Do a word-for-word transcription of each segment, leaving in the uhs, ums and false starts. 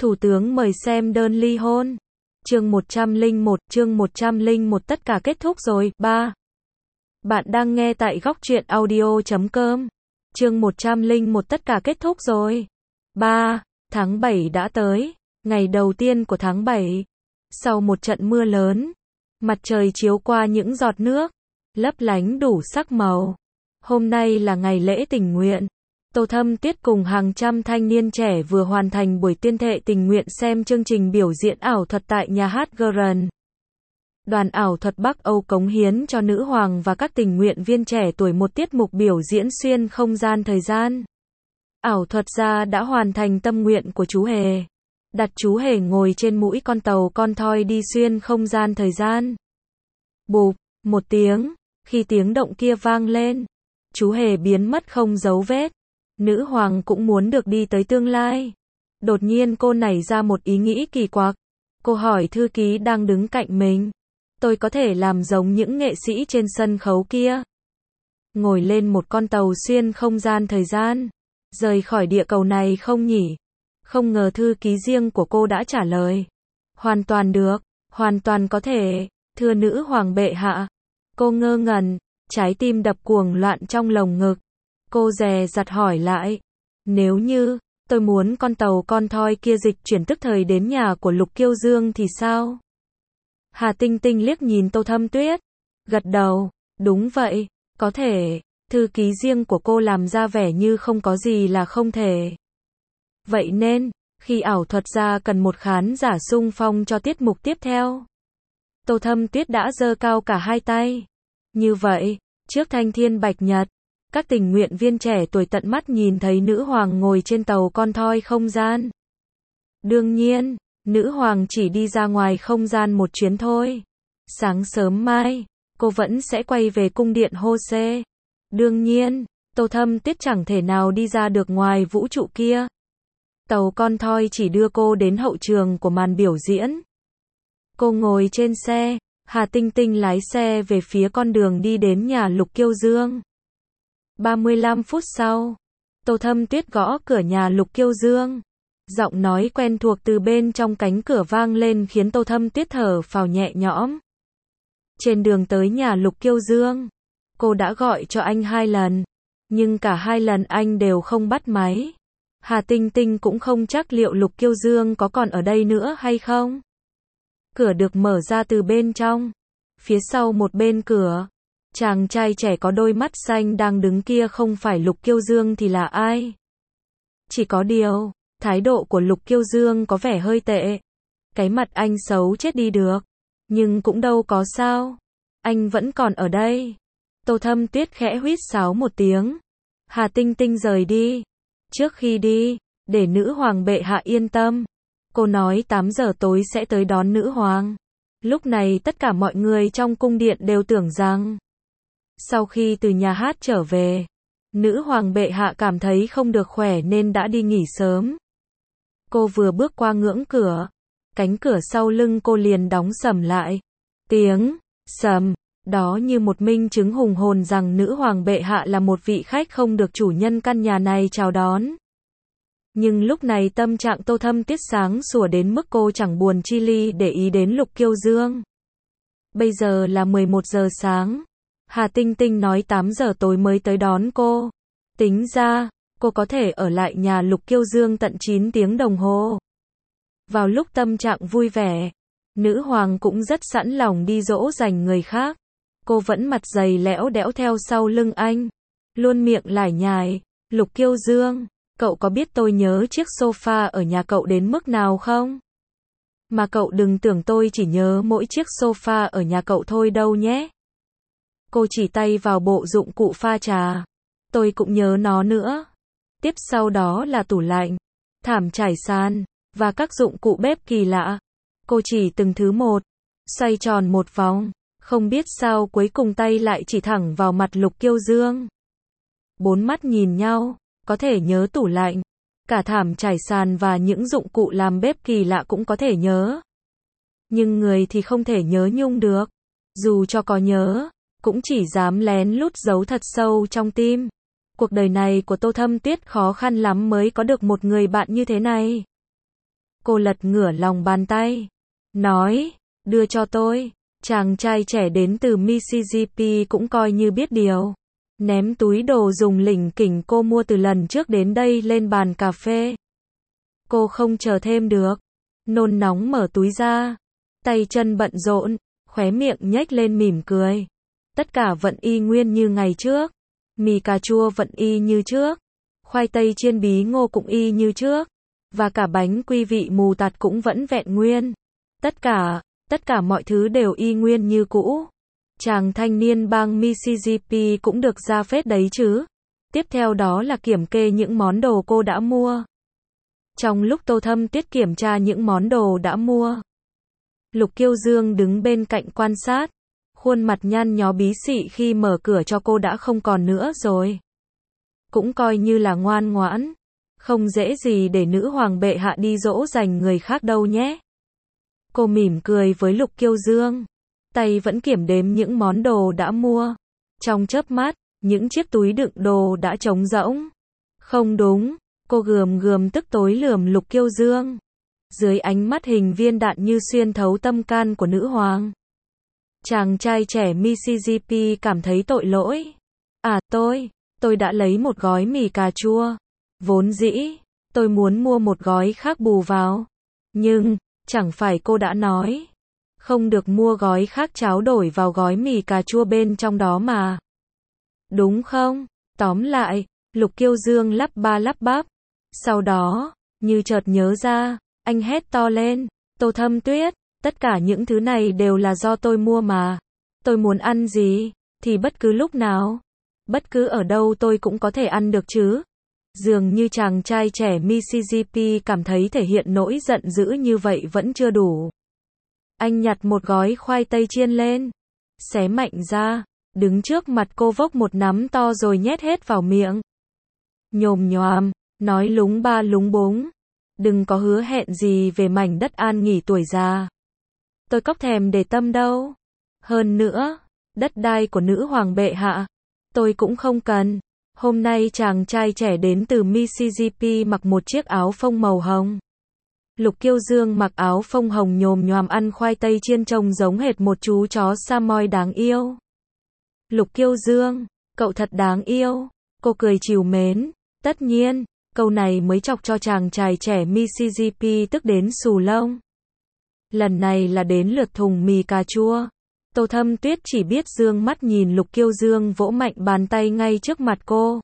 Thủ tướng mời xem đơn ly hôn. Chương một trăm lẻ một, chương một trăm lẻ một tất cả kết thúc rồi. ba. Bạn đang nghe tại góc truyện audio chấm com. Chương một trăm lẻ một tất cả kết thúc rồi. ba. Tháng bảy đã tới, ngày đầu tiên của tháng bảy. Sau một trận mưa lớn, mặt trời chiếu qua những giọt nước, lấp lánh đủ sắc màu. Hôm nay là ngày lễ tình nguyện. Tô Thâm Tuyết cùng hàng trăm thanh niên trẻ vừa hoàn thành buổi tuyên thệ tình nguyện xem chương trình biểu diễn ảo thuật tại nhà hát Grand. Đoàn ảo thuật Bắc Âu cống hiến cho nữ hoàng và các tình nguyện viên trẻ tuổi một tiết mục biểu diễn xuyên không gian thời gian. Ảo thuật gia đã hoàn thành tâm nguyện của chú hề. Đặt chú hề ngồi trên mũi con tàu con thoi đi xuyên không gian thời gian. Bụp, một tiếng, khi tiếng động kia vang lên, chú hề biến mất không dấu vết. Nữ hoàng cũng muốn được đi tới tương lai. Đột nhiên cô nảy ra một ý nghĩ kỳ quặc. Cô hỏi thư ký đang đứng cạnh mình. Tôi có thể làm giống những nghệ sĩ trên sân khấu kia. Ngồi lên một con tàu xuyên không gian thời gian. Rời khỏi địa cầu này không nhỉ? Không ngờ thư ký riêng của cô đã trả lời. Hoàn toàn được, hoàn toàn có thể, thưa nữ hoàng bệ hạ. Cô ngơ ngẩn, trái tim đập cuồng loạn trong lồng ngực. Cô dè dặt hỏi lại. Nếu như, tôi muốn con tàu con thoi kia dịch chuyển tức thời đến nhà của Lục Kiêu Dương thì sao? Hà Tinh Tinh liếc nhìn Tô Thâm Tuyết. Gật đầu, đúng vậy, có thể. Thư ký riêng của cô làm ra vẻ như không có gì là không thể. Vậy nên, khi ảo thuật gia cần một khán giả xung phong cho tiết mục tiếp theo, Tô Thâm Tuyết đã giơ cao cả hai tay. Như vậy, trước thanh thiên bạch nhật, các tình nguyện viên trẻ tuổi tận mắt nhìn thấy nữ hoàng ngồi trên tàu con thoi không gian. Đương nhiên, nữ hoàng chỉ đi ra ngoài không gian một chuyến thôi. Sáng sớm mai, cô vẫn sẽ quay về cung điện Hô-xê. Đương nhiên, Tô Thâm Tuyết chẳng thể nào đi ra được ngoài vũ trụ kia. Tàu con thoi chỉ đưa cô đến hậu trường của màn biểu diễn. Cô ngồi trên xe, Hà Tinh Tinh lái xe về phía con đường đi đến nhà Lục Kiêu Dương. ba mươi lăm phút sau, Tô Thâm Tuyết gõ cửa nhà Lục Kiêu Dương. Giọng nói quen thuộc từ bên trong cánh cửa vang lên khiến Tô Thâm Tuyết thở phào nhẹ nhõm. Trên đường tới nhà Lục Kiêu Dương, cô đã gọi cho anh hai lần, nhưng cả hai lần anh đều không bắt máy. Hà Tinh Tinh cũng không chắc liệu Lục Kiêu Dương có còn ở đây nữa hay không. Cửa được mở ra từ bên trong. Phía sau một bên cửa, chàng trai trẻ có đôi mắt xanh đang đứng kia không phải Lục Kiêu Dương thì là ai? Chỉ có điều, thái độ của Lục Kiêu Dương có vẻ hơi tệ. Cái mặt anh xấu chết đi được, nhưng cũng đâu có sao. Anh vẫn còn ở đây. Tô Thâm Tuyết khẽ huýt sáo một tiếng. Hà Tinh Tinh rời đi. Trước khi đi, để nữ hoàng bệ hạ yên tâm, cô nói tám giờ tối sẽ tới đón nữ hoàng. Lúc này tất cả mọi người trong cung điện đều tưởng rằng, sau khi từ nhà hát trở về, nữ hoàng bệ hạ cảm thấy không được khỏe nên đã đi nghỉ sớm. Cô vừa bước qua ngưỡng cửa, cánh cửa sau lưng cô liền đóng sầm lại. Tiếng sầm đó như một minh chứng hùng hồn rằng nữ hoàng bệ hạ là một vị khách không được chủ nhân căn nhà này chào đón. Nhưng lúc này tâm trạng Tô Thâm Tuyết sáng sủa đến mức cô chẳng buồn chi ly để ý đến Lục Kiêu Dương. Bây giờ là mười một giờ sáng. Hà Tinh Tinh nói tám giờ tối mới tới đón cô. Tính ra, cô có thể ở lại nhà Lục Kiêu Dương tận chín tiếng đồng hồ. Vào lúc tâm trạng vui vẻ, nữ hoàng cũng rất sẵn lòng đi dỗ dành người khác. Cô vẫn mặt dày lẽo đẽo theo sau lưng anh, luôn miệng lải nhải. Lục Kiêu Dương, cậu có biết tôi nhớ chiếc sofa ở nhà cậu đến mức nào không? Mà cậu đừng tưởng tôi chỉ nhớ mỗi chiếc sofa ở nhà cậu thôi đâu nhé. Cô chỉ tay vào bộ dụng cụ pha trà. Tôi cũng nhớ nó nữa. Tiếp sau đó là tủ lạnh, thảm trải sàn, và các dụng cụ bếp kỳ lạ. Cô chỉ từng thứ một, xoay tròn một vòng. Không biết sao cuối cùng tay lại chỉ thẳng vào mặt Lục Kiêu Dương. Bốn mắt nhìn nhau, có thể nhớ tủ lạnh, cả thảm trải sàn và những dụng cụ làm bếp kỳ lạ cũng có thể nhớ. Nhưng người thì không thể nhớ nhung được. Dù cho có nhớ, cũng chỉ dám lén lút giấu thật sâu trong tim. Cuộc đời này của Tô Thâm Tuyết khó khăn lắm mới có được một người bạn như thế này. Cô lật ngửa lòng bàn tay. Nói, đưa cho tôi. Chàng trai trẻ đến từ Mississippi cũng coi như biết điều. Ném túi đồ dùng lỉnh kỉnh cô mua từ lần trước đến đây lên bàn cà phê. Cô không chờ thêm được. Nôn nóng mở túi ra. Tay chân bận rộn, khóe miệng nhếch lên mỉm cười. Tất cả vẫn y nguyên như ngày trước. Mì cà chua vẫn y như trước. Khoai tây chiên bí ngô cũng y như trước. Và cả bánh quy vị mù tạt cũng vẫn vẹn nguyên. Tất cả, tất cả mọi thứ đều y nguyên như cũ. Chàng thanh niên bang Mississippi cũng được ra phết đấy chứ. Tiếp theo đó là kiểm kê những món đồ cô đã mua. Trong lúc Tô Thâm Tuyết kiểm tra những món đồ đã mua, Lục Kiêu Dương đứng bên cạnh quan sát. Khuôn mặt nhăn nhó bí xị khi mở cửa cho cô đã không còn nữa rồi. Cũng coi như là ngoan ngoãn. Không dễ gì để nữ hoàng bệ hạ đi dỗ dành người khác đâu nhé. Cô mỉm cười với Lục Kiêu Dương. Tay vẫn kiểm đếm những món đồ đã mua. Trong chớp mắt, những chiếc túi đựng đồ đã trống rỗng. Không đúng, cô gườm gườm tức tối lườm Lục Kiêu Dương. Dưới ánh mắt hình viên đạn như xuyên thấu tâm can của nữ hoàng. Chàng trai trẻ Mississippi cảm thấy tội lỗi. À tôi, tôi đã lấy một gói mì cà chua. Vốn dĩ, tôi muốn mua một gói khác bù vào. Nhưng, chẳng phải cô đã nói. Không được mua gói khác cháo đổi vào gói mì cà chua bên trong đó mà. Đúng không? Tóm lại, Lục Kiêu Dương lắp ba lắp bắp. Sau đó, như chợt nhớ ra, anh hét to lên. Tô Thâm Tuyết, tất cả những thứ này đều là do tôi mua mà. Tôi muốn ăn gì, thì bất cứ lúc nào, bất cứ ở đâu tôi cũng có thể ăn được chứ. Dường như chàng trai trẻ Mississippi cảm thấy thể hiện nỗi giận dữ như vậy vẫn chưa đủ. Anh nhặt một gói khoai tây chiên lên, xé mạnh ra, đứng trước mặt cô vốc một nắm to rồi nhét hết vào miệng. Nhồm nhoàm, nói lúng ba lúng búng. Đừng có hứa hẹn gì về mảnh đất an nghỉ tuổi già. Tôi cóc thèm để tâm đâu. Hơn nữa, đất đai của nữ hoàng bệ hạ, tôi cũng không cần. Hôm nay chàng trai trẻ đến từ Mississippi mặc một chiếc áo phông màu hồng. Lục Kiêu Dương mặc áo phông hồng nhồm nhoàm ăn khoai tây chiên trông giống hệt một chú chó Samoy đáng yêu. Lục Kiêu Dương, cậu thật đáng yêu. Cô cười trìu mến. Tất nhiên, câu này mới chọc cho chàng trai trẻ Mississippi tức đến xù lông. Lần này là đến lượt thùng mì cà chua. Tô Thâm Tuyết chỉ biết dương mắt nhìn Lục Kiêu Dương vỗ mạnh bàn tay ngay trước mặt cô.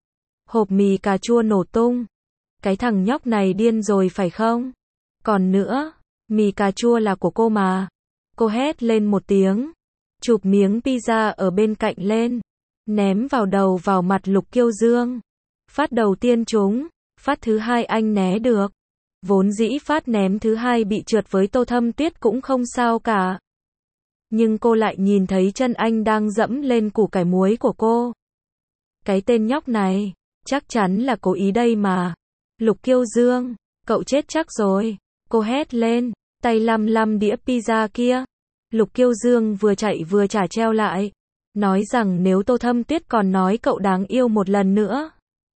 Hộp mì cà chua nổ tung. Cái thằng nhóc này điên rồi phải không? Còn nữa, mì cà chua là của cô mà. Cô hét lên một tiếng. Chụp miếng pizza ở bên cạnh lên. Ném vào đầu vào mặt Lục Kiêu Dương. Phát đầu tiên trúng. Phát thứ hai anh né được. Vốn dĩ phát ném thứ hai bị trượt với Tô Thâm Tuyết cũng không sao cả. Nhưng cô lại nhìn thấy chân anh đang dẫm lên củ cải muối của cô. Cái tên nhóc này, chắc chắn là cố ý đây mà. Lục Kiêu Dương, cậu chết chắc rồi. Cô hét lên, tay lăm lăm đĩa pizza kia. Lục Kiêu Dương vừa chạy vừa trả treo lại. Nói rằng nếu Tô Thâm Tuyết còn nói cậu đáng yêu một lần nữa,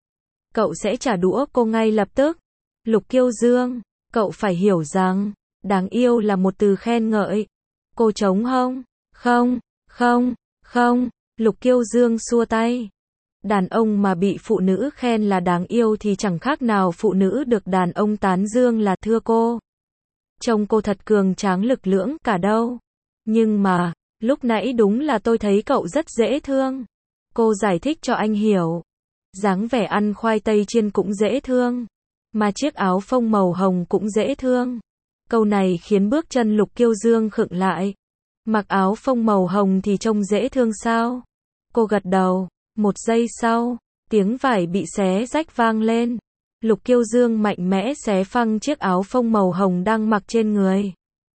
cậu sẽ trả đũa cô ngay lập tức. Lục Kiêu Dương, cậu phải hiểu rằng, đáng yêu là một từ khen ngợi. Cô trống hông? Không, không, không. Lục Kiêu Dương xua tay. Đàn ông mà bị phụ nữ khen là đáng yêu thì chẳng khác nào phụ nữ được đàn ông tán dương là thưa cô. Trông cô thật cường tráng lực lưỡng cả đâu. Nhưng mà, lúc nãy đúng là tôi thấy cậu rất dễ thương. Cô giải thích cho anh hiểu. Dáng vẻ ăn khoai tây chiên cũng dễ thương. Mà chiếc áo phông màu hồng cũng dễ thương. Câu này khiến bước chân Lục Kiêu Dương khựng lại. Mặc áo phông màu hồng thì trông dễ thương sao? Cô gật đầu. Một giây sau, tiếng vải bị xé rách vang lên. Lục Kiêu Dương mạnh mẽ xé phăng chiếc áo phông màu hồng đang mặc trên người.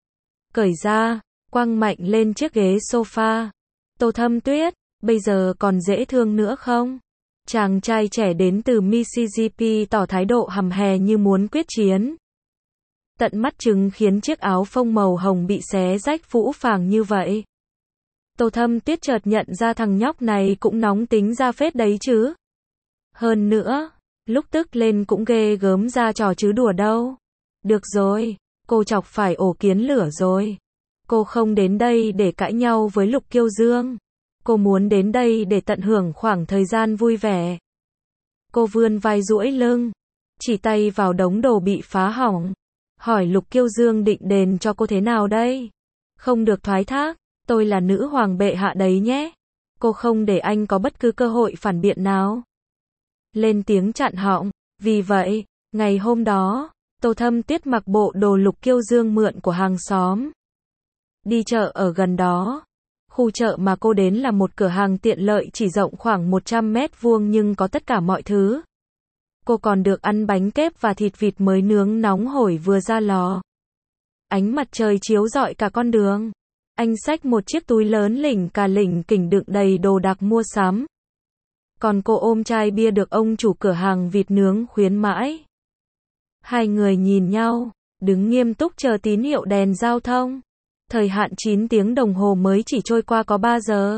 Cởi ra, quăng mạnh lên chiếc ghế sofa. Tô Thâm Tuyết, bây giờ còn dễ thương nữa không? Chàng trai trẻ đến từ Mississippi tỏ thái độ hầm hè như muốn quyết chiến. Tận mắt chứng khiến chiếc áo phông màu hồng bị xé rách phũ phàng như vậy. Tô Thâm Tuyết chợt nhận ra thằng nhóc này cũng nóng tính ra phết đấy chứ. Hơn nữa, lúc tức lên cũng ghê gớm ra trò chứ đùa đâu. Được rồi, cô chọc phải ổ kiến lửa rồi. Cô không đến đây để cãi nhau với Lục Kiêu Dương. Cô muốn đến đây để tận hưởng khoảng thời gian vui vẻ. Cô vươn vai duỗi lưng, chỉ tay vào đống đồ bị phá hỏng. Hỏi Lục Kiêu Dương định đền cho cô thế nào đây? Không được thoái thác, tôi là nữ hoàng bệ hạ đấy nhé. Cô không để anh có bất cứ cơ hội phản biện nào. Lên tiếng chặn họng. Vì vậy, ngày hôm đó, Tô Thâm Tuyết mặc bộ đồ Lục Kiêu Dương mượn của hàng xóm. Đi chợ ở gần đó. Khu chợ mà cô đến là một cửa hàng tiện lợi chỉ rộng khoảng một trăm mét vuông nhưng có tất cả mọi thứ. Cô còn được ăn bánh kép và thịt vịt mới nướng nóng hổi vừa ra lò. Ánh mặt trời chiếu rọi cả con đường. Anh xách một chiếc túi lớn lỉnh cả lỉnh kỉnh đựng đầy đồ đạc mua sắm. Còn cô ôm chai bia được ông chủ cửa hàng vịt nướng khuyến mãi. Hai người nhìn nhau, đứng nghiêm túc chờ tín hiệu đèn giao thông. Thời hạn chín tiếng đồng hồ mới chỉ trôi qua có ba giờ.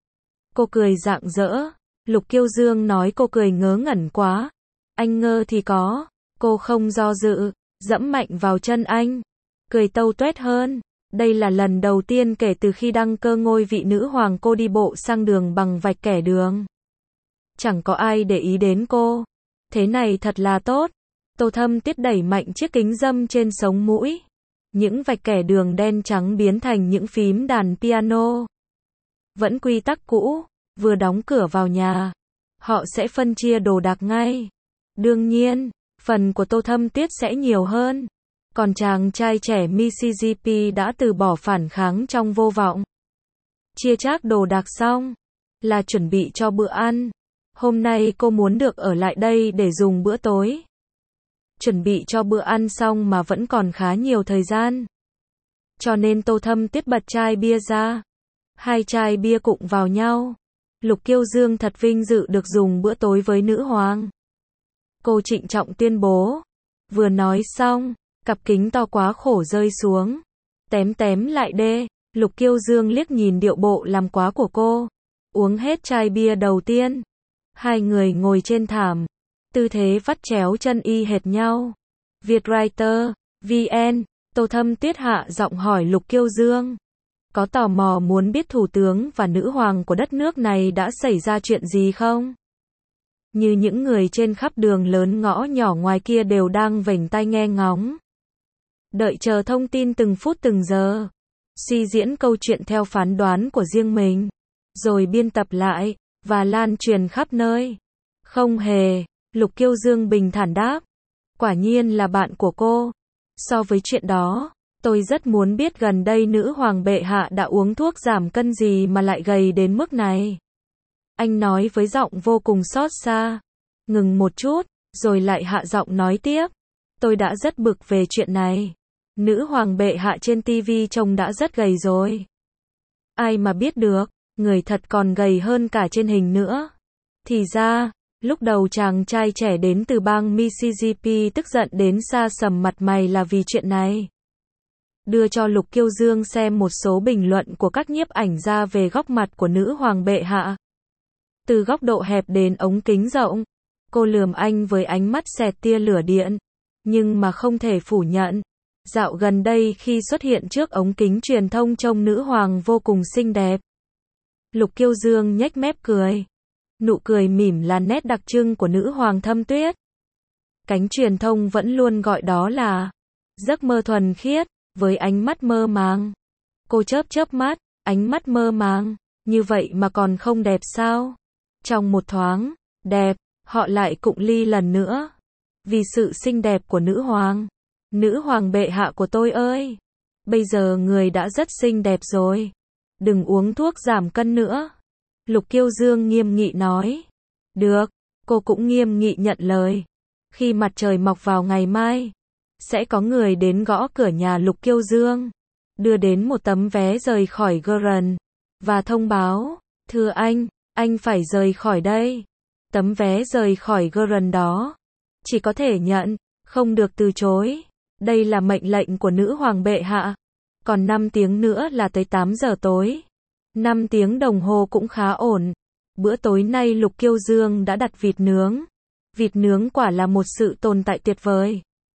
Cô cười rạng rỡ. Lục Kiêu Dương nói cô cười ngớ ngẩn quá. Anh ngơ thì có. Cô không do dự, dẫm mạnh vào chân anh. Cười tâu tuét hơn. Đây là lần đầu tiên kể từ khi đăng cơ ngôi vị nữ hoàng cô đi bộ sang đường bằng vạch kẻ đường. Chẳng có ai để ý đến cô. Thế này thật là tốt. Tô Thâm Tuyết đẩy mạnh chiếc kính râm trên sống mũi. Những vạch kẻ đường đen trắng biến thành những phím đàn piano. Vẫn quy tắc cũ, vừa đóng cửa vào nhà, họ sẽ phân chia đồ đạc ngay. Đương nhiên, phần của Tô Thâm Tuyết sẽ nhiều hơn. Còn chàng trai trẻ Mississippi đã từ bỏ phản kháng trong vô vọng. Chia chác đồ đạc xong, là chuẩn bị cho bữa ăn. Hôm nay cô muốn được ở lại đây để dùng bữa tối. Chuẩn bị cho bữa ăn xong mà vẫn còn khá nhiều thời gian. Cho nên Tô Thâm Tuyết bật chai bia ra. Hai chai bia cụng vào nhau. Lục Kiêu Dương thật vinh dự được dùng bữa tối với nữ hoàng. Cô trịnh trọng tuyên bố. Vừa nói xong, cặp kính to quá khổ rơi xuống. Tém tém lại đê. Lục Kiêu Dương liếc nhìn điệu bộ làm quá của cô. Uống hết chai bia đầu tiên. Hai người ngồi trên thảm. Tư thế vắt chéo chân y hệt nhau. Vietwriter, vê en, Tô Thâm Tuyết hạ giọng hỏi Lục Kiêu Dương. Có tò mò muốn biết thủ tướng và nữ hoàng của đất nước này đã xảy ra chuyện gì không? Như những người trên khắp đường lớn ngõ nhỏ ngoài kia đều đang vểnh tai nghe ngóng. Đợi chờ thông tin từng phút từng giờ. Suy diễn câu chuyện theo phán đoán của riêng mình. Rồi biên tập lại, và lan truyền khắp nơi. Không hề. Lục Kiêu Dương bình thản đáp. Quả nhiên là bạn của cô. So với chuyện đó, tôi rất muốn biết gần đây nữ hoàng bệ hạ đã uống thuốc giảm cân gì mà lại gầy đến mức này. Anh nói với giọng vô cùng xót xa. Ngừng một chút, rồi lại hạ giọng nói tiếp. Tôi đã rất bực về chuyện này. Nữ hoàng bệ hạ trên ti vi trông đã rất gầy rồi. Ai mà biết được, người thật còn gầy hơn cả trên hình nữa. Thì ra, lúc đầu chàng trai trẻ đến từ bang Mississippi tức giận đến sa sầm mặt mày là vì chuyện này. Đưa cho Lục Kiêu Dương xem một số bình luận của các nhiếp ảnh gia về góc mặt của nữ hoàng bệ hạ. Từ góc độ hẹp đến ống kính rộng, cô lườm anh với ánh mắt xẹt tia lửa điện. Nhưng mà không thể phủ nhận, dạo gần đây khi xuất hiện trước ống kính truyền thông trông nữ hoàng vô cùng xinh đẹp. Lục Kiêu Dương nhếch mép cười. Nụ cười mỉm là nét đặc trưng của nữ hoàng Thâm Tuyết. Cánh truyền thông vẫn luôn gọi đó là giấc mơ thuần khiết, với ánh mắt mơ màng. Cô chớp chớp mắt, ánh mắt mơ màng, như vậy mà còn không đẹp sao? Trong một thoáng, đẹp, họ lại cụng ly lần nữa. Vì sự xinh đẹp của nữ hoàng. Nữ hoàng bệ hạ của tôi ơi! Bây giờ người đã rất xinh đẹp rồi. Đừng uống thuốc giảm cân nữa. Lục Kiêu Dương nghiêm nghị nói. Được, cô cũng nghiêm nghị nhận lời. Khi mặt trời mọc vào ngày mai, sẽ có người đến gõ cửa nhà Lục Kiêu Dương, đưa đến một tấm vé rời khỏi Grand, và thông báo, thưa anh, anh phải rời khỏi đây. Tấm vé rời khỏi Grand đó, chỉ có thể nhận, không được từ chối. Đây là mệnh lệnh của nữ hoàng bệ hạ. Còn năm tiếng nữa là tới tám giờ tối. năm tiếng đồng hồ cũng khá ổn. Bữa tối nay Lục Kiêu Dương đã đặt vịt nướng. Vịt nướng quả là một sự tồn tại tuyệt vời.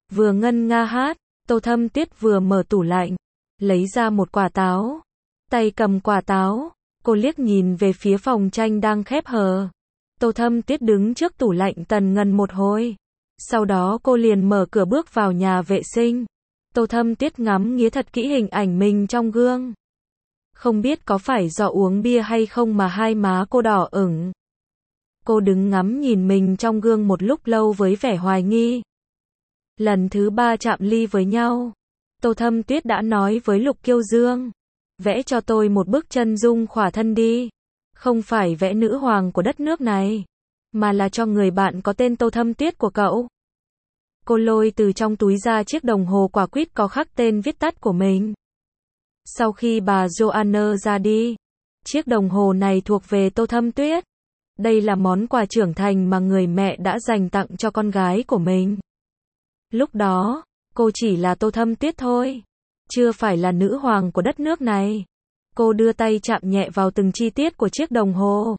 Vừa ngân nga hát, Tô Thâm Tuyết vừa mở tủ lạnh, lấy ra một quả táo. Tay cầm quả táo, cô liếc nhìn về phía phòng tranh đang khép hờ. Tô Thâm Tuyết đứng trước tủ lạnh tần ngần một hồi. Sau đó cô liền mở cửa bước vào nhà vệ sinh. Tô Thâm Tuyết ngắm nghía thật kỹ hình ảnh mình trong gương. Không biết có phải do uống bia hay không mà hai má cô đỏ ửng. Cô đứng ngắm nhìn mình trong gương một lúc lâu với vẻ hoài nghi. Lần thứ ba chạm ly với nhau, Tô Thâm Tuyết đã nói với Lục Kiêu Dương, vẽ cho tôi một bức chân dung khỏa thân đi. Không phải vẽ nữ hoàng của đất nước này, mà là cho người bạn có tên Tô Thâm Tuyết của cậu. Cô lôi từ trong túi ra chiếc đồng hồ quả quýt có khắc tên viết tắt của mình. Sau khi bà Joanna ra đi, chiếc đồng hồ này thuộc về Tô Thâm Tuyết. Đây là món quà trưởng thành mà người mẹ đã dành tặng cho con gái của mình. Lúc đó, cô chỉ là Tô Thâm Tuyết thôi, chưa phải là nữ hoàng của đất nước này. Cô đưa tay chạm nhẹ vào từng chi tiết của chiếc đồng hồ.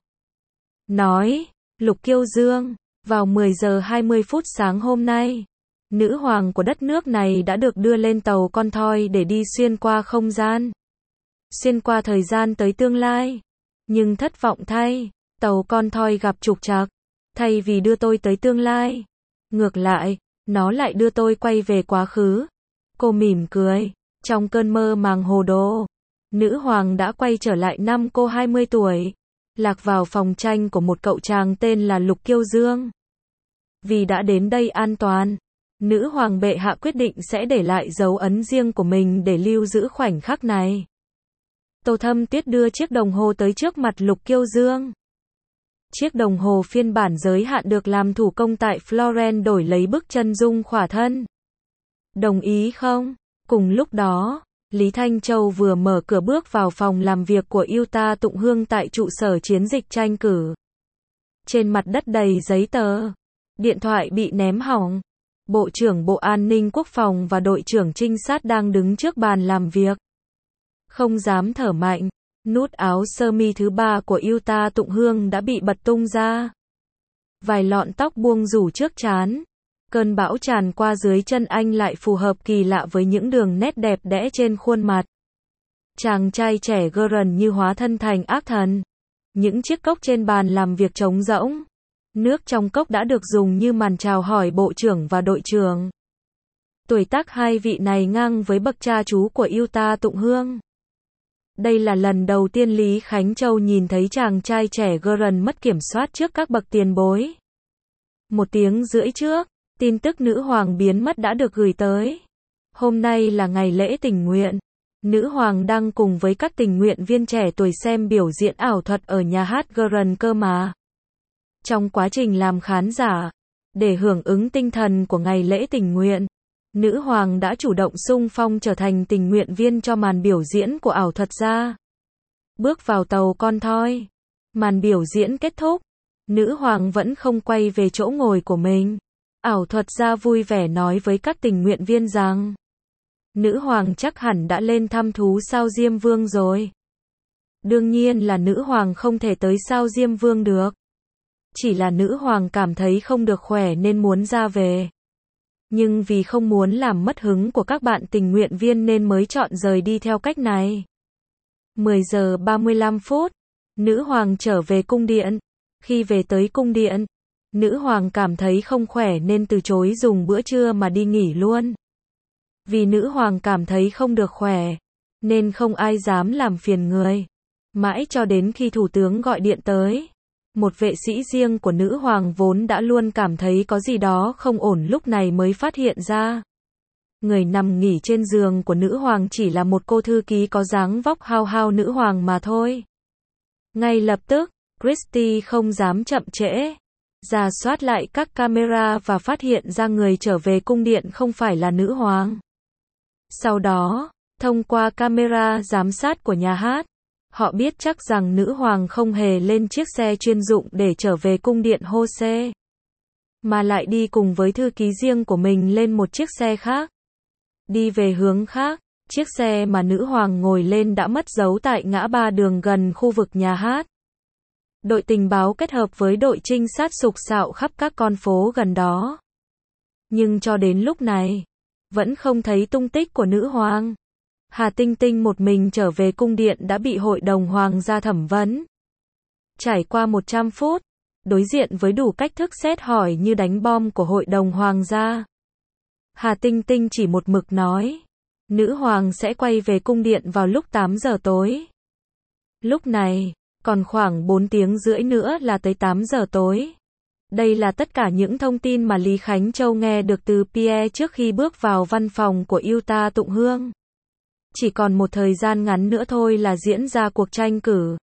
Nói, Lục Kiêu Dương, vào mười giờ hai mươi phút sáng hôm nay, nữ hoàng của đất nước này đã được đưa lên tàu con thoi để đi xuyên qua không gian. Xuyên qua thời gian tới tương lai. Nhưng thất vọng thay, tàu con thoi gặp trục trặc. Thay vì đưa tôi tới tương lai, ngược lại, nó lại đưa tôi quay về quá khứ. Cô mỉm cười, trong cơn mơ màng hồ đồ. Nữ hoàng đã quay trở lại năm cô hai mươi tuổi, lạc vào phòng tranh của một cậu chàng tên là Lục Kiêu Dương. Vì đã đến đây an toàn, nữ hoàng bệ hạ quyết định sẽ để lại dấu ấn riêng của mình để lưu giữ khoảnh khắc này. Tô Thâm Tuyết đưa chiếc đồng hồ tới trước mặt Lục Kiêu Dương. Chiếc đồng hồ phiên bản giới hạn được làm thủ công tại Florence đổi lấy bức chân dung khỏa thân. Đồng ý không? Cùng lúc đó, Lý Thanh Châu vừa mở cửa bước vào phòng làm việc của Utah Tụng Hương tại trụ sở chiến dịch tranh cử. Trên mặt đất đầy giấy tờ. Điện thoại bị ném hỏng. Bộ trưởng Bộ An ninh Quốc phòng và đội trưởng trinh sát đang đứng trước bàn làm việc. Không dám thở mạnh. Nút áo sơ mi thứ ba của Utah Tụng Hương đã bị bật tung ra. Vài lọn tóc buông rủ trước trán. Cơn bão tràn qua dưới chân anh lại phù hợp kỳ lạ với những đường nét đẹp đẽ trên khuôn mặt. Chàng trai trẻ gần như hóa thân thành ác thần. Những chiếc cốc trên bàn làm việc trống rỗng. Nước trong cốc đã được dùng như màn chào hỏi bộ trưởng và đội trưởng. Tuổi tác hai vị này ngang với bậc cha chú của Utah Tụng Hương. Đây là lần đầu tiên Lý Khánh Châu nhìn thấy chàng trai trẻ gần mất kiểm soát trước các bậc tiền bối. Một tiếng rưỡi trước, tin tức nữ hoàng biến mất đã được gửi tới. Hôm nay là ngày lễ tình nguyện. Nữ hoàng đang cùng với các tình nguyện viên trẻ tuổi xem biểu diễn ảo thuật ở nhà hát Grand cơ mà. Trong quá trình làm khán giả, để hưởng ứng tinh thần của ngày lễ tình nguyện, nữ hoàng đã chủ động xung phong trở thành tình nguyện viên cho màn biểu diễn của ảo thuật gia. Bước vào tàu con thoi, màn biểu diễn kết thúc, nữ hoàng vẫn không quay về chỗ ngồi của mình. Ảo thuật gia vui vẻ nói với các tình nguyện viên rằng, nữ hoàng chắc hẳn đã lên thăm thú sao Diêm Vương rồi. Đương nhiên là nữ hoàng không thể tới sao Diêm Vương được. Chỉ là nữ hoàng cảm thấy không được khỏe nên muốn ra về. Nhưng vì không muốn làm mất hứng của các bạn tình nguyện viên nên mới chọn rời đi theo cách này. mười giờ ba mươi lăm phút, nữ hoàng trở về cung điện. Khi về tới cung điện, nữ hoàng cảm thấy không khỏe nên từ chối dùng bữa trưa mà đi nghỉ luôn. Vì nữ hoàng cảm thấy không được khỏe, nên không ai dám làm phiền người. Mãi cho đến khi thủ tướng gọi điện tới. Một vệ sĩ riêng của nữ hoàng vốn đã luôn cảm thấy có gì đó không ổn lúc này mới phát hiện ra. Người nằm nghỉ trên giường của nữ hoàng chỉ là một cô thư ký có dáng vóc hao hao nữ hoàng mà thôi. Ngay lập tức, Christie không dám chậm trễ. Rà soát lại các camera và phát hiện ra người trở về cung điện không phải là nữ hoàng. Sau đó, thông qua camera giám sát của nhà hát, họ biết chắc rằng nữ hoàng không hề lên chiếc xe chuyên dụng để trở về cung điện Jose, mà lại đi cùng với thư ký riêng của mình lên một chiếc xe khác. Đi về hướng khác, chiếc xe mà nữ hoàng ngồi lên đã mất dấu tại ngã ba đường gần khu vực nhà hát. Đội tình báo kết hợp với đội trinh sát sục sạo khắp các con phố gần đó. Nhưng cho đến lúc này, vẫn không thấy tung tích của nữ hoàng. Hà Tinh Tinh một mình trở về cung điện đã bị hội đồng hoàng gia thẩm vấn. Trải qua một trăm phút, đối diện với đủ cách thức xét hỏi như đánh bom của hội đồng hoàng gia, Hà Tinh Tinh chỉ một mực nói, nữ hoàng sẽ quay về cung điện vào lúc tám giờ tối. Lúc này, còn khoảng bốn tiếng rưỡi nữa là tới tám giờ tối. Đây là tất cả những thông tin mà Lý Khánh Châu nghe được từ Pierre trước khi bước vào văn phòng của Yuta Tụng Hương. Chỉ còn một thời gian ngắn nữa thôi là diễn ra cuộc tranh cử.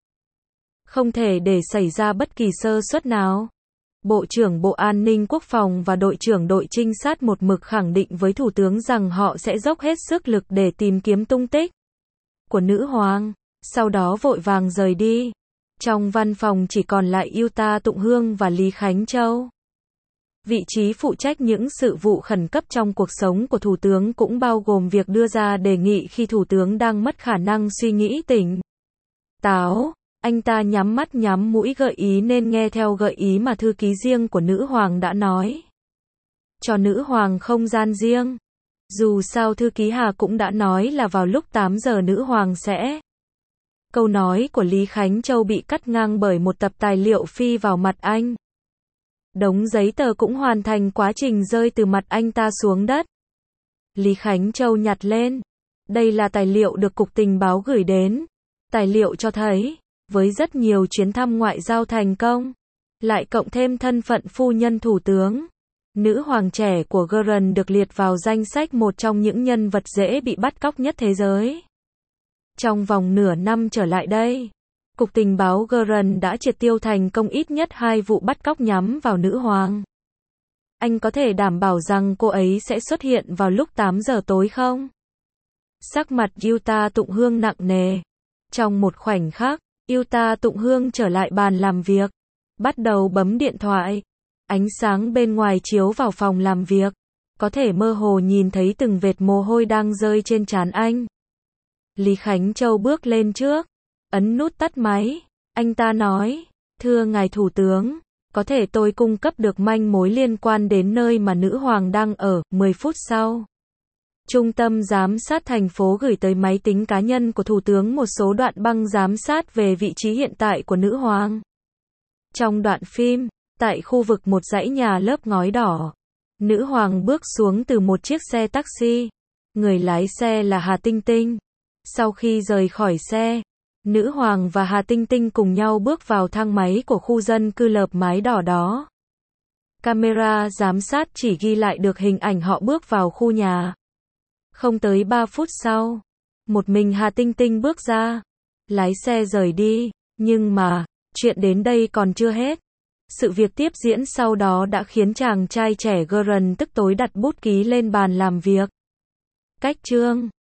Không thể để xảy ra bất kỳ sơ suất nào. Bộ trưởng Bộ An ninh Quốc phòng và đội trưởng đội trinh sát một mực khẳng định với Thủ tướng rằng họ sẽ dốc hết sức lực để tìm kiếm tung tích của nữ hoàng, sau đó vội vàng rời đi. Trong văn phòng chỉ còn lại Yuta Tụng Hương và Lý Khánh Châu. Vị trí phụ trách những sự vụ khẩn cấp trong cuộc sống của Thủ tướng cũng bao gồm việc đưa ra đề nghị khi Thủ tướng đang mất khả năng suy nghĩ tỉnh táo. Anh ta nhắm mắt nhắm mũi gợi ý nên nghe theo gợi ý mà thư ký riêng của nữ hoàng đã nói. Cho nữ hoàng không gian riêng. Dù sao thư ký Hà cũng đã nói là vào lúc tám giờ nữ hoàng sẽ. Câu nói của Lý Khánh Châu bị cắt ngang bởi một tập tài liệu phi vào mặt anh. Đống giấy tờ cũng hoàn thành quá trình rơi từ mặt anh ta xuống đất. Lý Khánh Châu nhặt lên. Đây là tài liệu được Cục Tình báo gửi đến. Tài liệu cho thấy, với rất nhiều chuyến thăm ngoại giao thành công, lại cộng thêm thân phận phu nhân thủ tướng, nữ hoàng trẻ của Guren được liệt vào danh sách một trong những nhân vật dễ bị bắt cóc nhất thế giới. Trong vòng nửa năm trở lại đây, Cục Tình báo Guren đã triệt tiêu thành công ít nhất hai vụ bắt cóc nhắm vào nữ hoàng. Anh có thể đảm bảo rằng cô ấy sẽ xuất hiện vào lúc tám giờ tối không? Sắc mặt Yuta Tụng Hương nặng nề. Trong một khoảnh khắc, Yuta Tụng Hương trở lại bàn làm việc, bắt đầu bấm điện thoại. Ánh sáng bên ngoài chiếu vào phòng làm việc, có thể mơ hồ nhìn thấy từng vệt mồ hôi đang rơi trên trán anh. Lý Khánh Châu bước lên trước, ấn nút tắt máy. Anh ta nói, thưa ngài thủ tướng, có thể tôi cung cấp được manh mối liên quan đến nơi mà nữ hoàng đang ở. Mười phút sau, Trung tâm Giám sát thành phố gửi tới máy tính cá nhân của Thủ tướng một số đoạn băng giám sát về vị trí hiện tại của nữ hoàng. Trong đoạn phim, tại khu vực một dãy nhà lớp ngói đỏ, nữ hoàng bước xuống từ một chiếc xe taxi. Người lái xe là Hà Tinh Tinh. Sau khi rời khỏi xe, nữ hoàng và Hà Tinh Tinh cùng nhau bước vào thang máy của khu dân cư lợp mái đỏ đó. Camera giám sát chỉ ghi lại được hình ảnh họ bước vào khu nhà. Không tới ba phút sau, một mình Hà Tinh Tinh bước ra, lái xe rời đi, nhưng mà, chuyện đến đây còn chưa hết. Sự việc tiếp diễn sau đó đã khiến chàng trai trẻ Guren tức tối đặt bút ký lên bàn làm việc. Cách chương